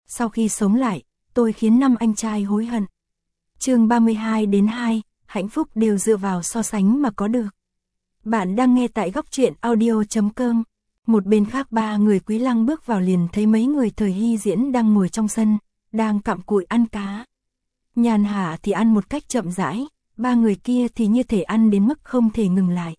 sau khi sống lại, tôi khiến 5 anh trai hối hận. Chương 32-2, hạnh phúc đều dựa vào so sánh mà có được. Bạn đang nghe tại góc truyện audio.com. Một bên khác 3 người Quý Lăng bước vào liền thấy mấy người Thời Hy Diễn đang ngồi trong sân, đang cặm cụi ăn cá. Nhàn Hạ thì ăn một cách chậm rãi, 3 người kia thì như thể ăn đến mức không thể ngừng lại.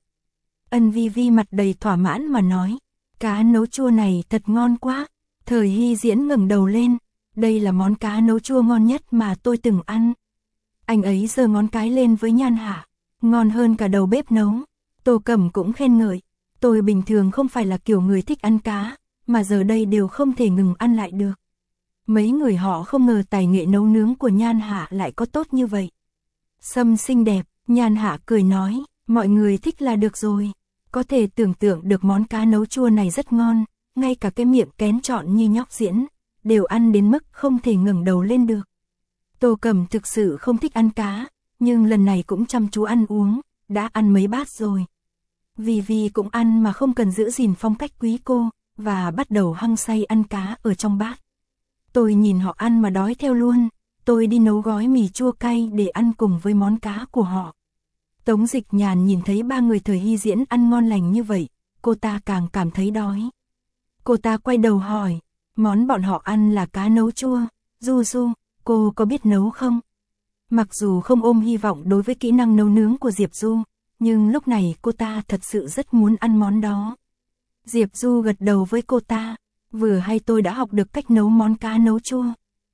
Ân Vi Vi mặt đầy thỏa mãn mà nói, cá nấu chua này thật ngon quá. Thời Hy Diễn ngẩng đầu lên, đây là món cá nấu chua ngon nhất mà tôi từng ăn. Anh ấy giơ ngón cái lên với Nhan Hạ, ngon hơn cả đầu bếp nấu. Tô Cẩm cũng khen ngợi, tôi bình thường không phải là kiểu người thích ăn cá, mà giờ đây đều không thể ngừng ăn lại được. Mấy người họ không ngờ tài nghệ nấu nướng của Nhan Hạ lại có tốt như vậy. Sâm xinh đẹp, Nhan Hạ cười nói, mọi người thích là được rồi. Có thể tưởng tượng được món cá nấu chua này rất ngon, ngay cả cái miệng kén trọn như nhóc Diễn, đều ăn đến mức không thể ngẩng đầu lên được. Tô Cẩm thực sự không thích ăn cá, nhưng lần này cũng chăm chú ăn uống, đã ăn mấy bát rồi. Vi Vi cũng ăn mà không cần giữ gìn phong cách quý cô, và bắt đầu hăng say ăn cá ở trong bát. Tôi nhìn họ ăn mà đói theo luôn, tôi đi nấu gói mì chua cay để ăn cùng với món cá của họ. Tống Dịch Nhàn nhìn thấy 3 người Thời Hy Diễn ăn ngon lành như vậy, cô ta càng cảm thấy đói. Cô ta quay đầu hỏi, món bọn họ ăn là cá nấu chua, Du Du, cô có biết nấu không? Mặc dù không ôm hy vọng đối với kỹ năng nấu nướng của Diệp Du, nhưng lúc này cô ta thật sự rất muốn ăn món đó. Diệp Du gật đầu với cô ta, vừa hay tôi đã học được cách nấu món cá nấu chua.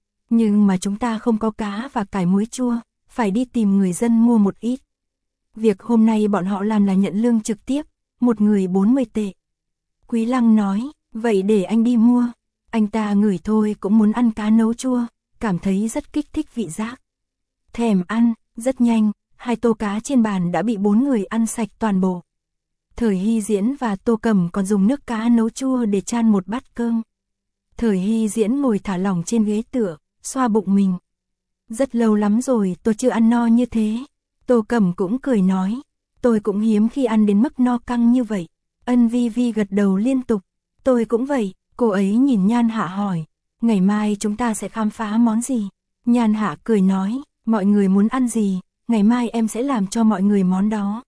Nhưng mà chúng ta không có cá và cải muối chua, phải đi tìm người dân mua một ít. Việc hôm nay bọn họ làm là nhận lương trực tiếp, một người 40 tệ. Quý Lăng nói, vậy để anh đi mua. Anh ta ngửi thôi cũng muốn ăn cá nấu chua, cảm thấy rất kích thích vị giác. Thèm ăn, rất nhanh, 2 tô cá trên bàn đã bị 4 người ăn sạch toàn bộ. Thời Hy Diễn và Tô Cẩm còn dùng nước cá nấu chua để chan một bát cơm. Thời Hy Diễn ngồi thả lỏng trên ghế tựa, xoa bụng mình. Rất lâu lắm rồi tôi chưa ăn no như thế. Tô Cẩm cũng cười nói, tôi cũng hiếm khi ăn đến mức no căng như vậy. Ân Vi Vi gật đầu liên tục, tôi cũng vậy. Cô ấy nhìn Nhan Hạ hỏi, ngày mai chúng ta sẽ khám phá món gì? Nhan Hạ cười nói, mọi người muốn ăn gì, ngày mai em sẽ làm cho mọi người món đó.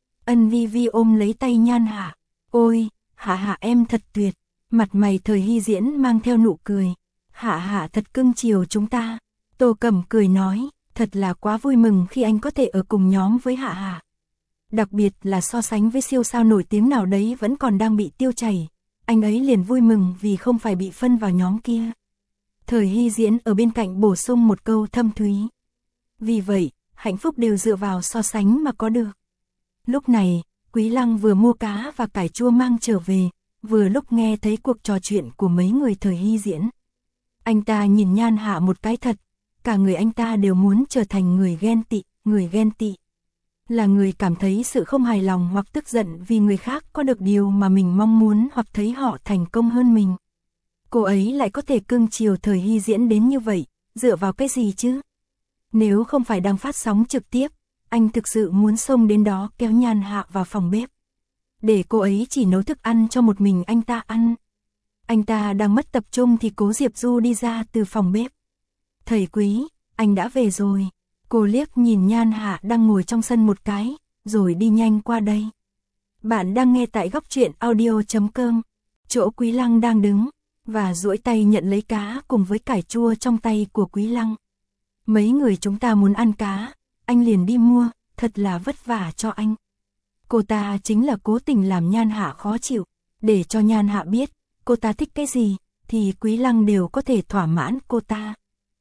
Ân Vi Vi ôm lấy tay Nhan Hạ, ôi, Hạ Hạ em thật tuyệt. Mặt mày Thời Hy Diễn mang theo nụ cười, Hạ Hạ thật cưng chiều chúng ta. Tô Cẩm cười nói, thật là quá vui mừng khi anh có thể ở cùng nhóm với Hạ Hạ. Đặc biệt là so sánh với siêu sao nổi tiếng nào đấy vẫn còn đang bị tiêu chảy. Anh ấy liền vui mừng vì không phải bị phân vào nhóm kia. Thời Hy Diễn ở bên cạnh bổ sung một câu thâm thúy. Vì vậy, hạnh phúc đều dựa vào so sánh mà có được. Lúc này, Quý Lăng vừa mua cá và cải chua mang trở về, vừa lúc nghe thấy cuộc trò chuyện của mấy người Thời Hy Diễn. Anh ta nhìn Nhan Hạ một cái thật, cả người anh ta đều muốn trở thành người ghen tị. Là người cảm thấy sự không hài lòng hoặc tức giận vì người khác có được điều mà mình mong muốn hoặc thấy họ thành công hơn mình. Cô ấy lại có thể cưng chiều Thời Hy Diễn đến như vậy, dựa vào cái gì chứ? Nếu không phải đang phát sóng trực tiếp, anh thực sự muốn xông đến đó kéo Nhan Hạ vào phòng bếp. Để cô ấy chỉ nấu thức ăn cho một mình anh ta ăn. Anh ta đang mất tập trung thì Cố Diệp Du đi ra từ phòng bếp. Thầy Quý, anh đã về rồi. Cô liếc nhìn Nhan Hạ đang ngồi trong sân một cái, rồi đi nhanh qua đây. Bạn đang nghe tại góc truyện audio.com. Chỗ Quý Lăng đang đứng, và duỗi tay nhận lấy cá cùng với cải chua trong tay của Quý Lăng. Mấy người chúng ta muốn ăn cá, anh liền đi mua, thật là vất vả cho anh. Cô ta chính là cố tình làm Nhan Hạ khó chịu, để cho Nhan Hạ biết, cô ta thích cái gì, thì Quý Lăng đều có thể thỏa mãn cô ta.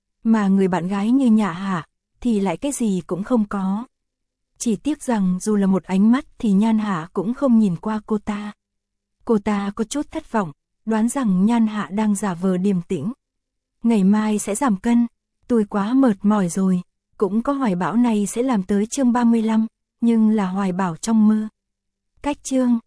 Mà người bạn gái như Nhã Hạ, thì lại cái gì cũng không có. Chỉ tiếc rằng dù là một ánh mắt thì Nhan Hạ cũng không nhìn qua cô ta. Cô ta có chút thất vọng, đoán rằng Nhan Hạ đang giả vờ điềm tĩnh. Ngày mai sẽ giảm cân, tôi quá mệt mỏi rồi, cũng có hoài bão này sẽ làm tới chương 35, nhưng là hoài bão trong mơ. Cách chương